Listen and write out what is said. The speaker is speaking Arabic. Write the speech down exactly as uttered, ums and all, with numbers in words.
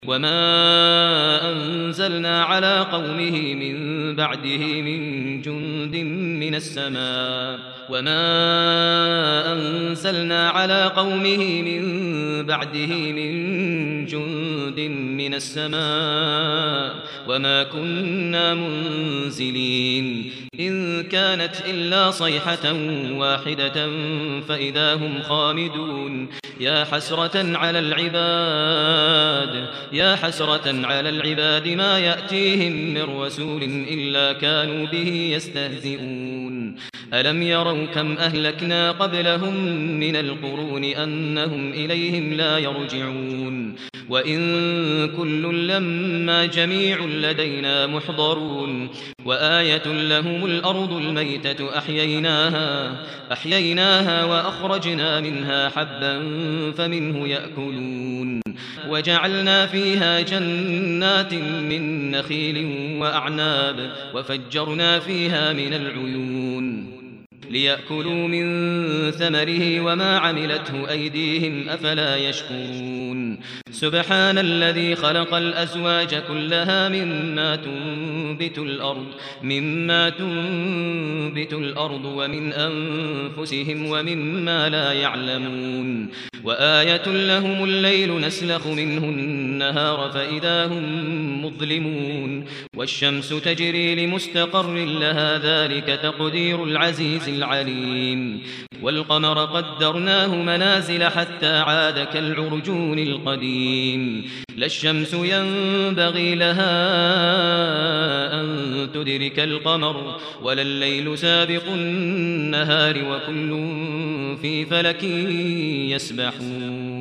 وما أنزلنا على قومه من بعده من جند من السماء وما أنزلنا على قومه من بعده من جند من السماء وما كنا منزلين إن كانت إلا صيحة واحدة فإذا هم خامدون يا حسرة على العباد يا حسرة على العباد ما يأتيهم من رسول إلا كانوا به يستهزئون ألم يروا كم أهلكنا قبلهم من القرون أنهم إليهم لا يرجعون وإن كل لما جميع لدينا محضرون وآية لهم الأرض الميتة أحييناها أحييناها وأخرجنا منها حبا فمنه يأكلون وجعلنا فيها جنات من نخيل وأعناب وفجرنا فيها من العيون ليأكلوا من ثمره وما عملته أيديهم أفلا يشكرون سبحان الذي خلق الأزواج كلها مما تنبت الأرض مما تنبت الأرض ومن أنفسهم ومما لا يعلمون وآية لهم الليل نسلخ منه النهار فإذا هم مظلمون والشمس تجري لمستقر لها ذلك تقدير العزيز العليم والقمر قدرناه منازل حتى عاد كالعرجون القديم لا الشمس ينبغي لها أن تدرك القمر ولا الليل سابق النهار وكل في فلك يسبحون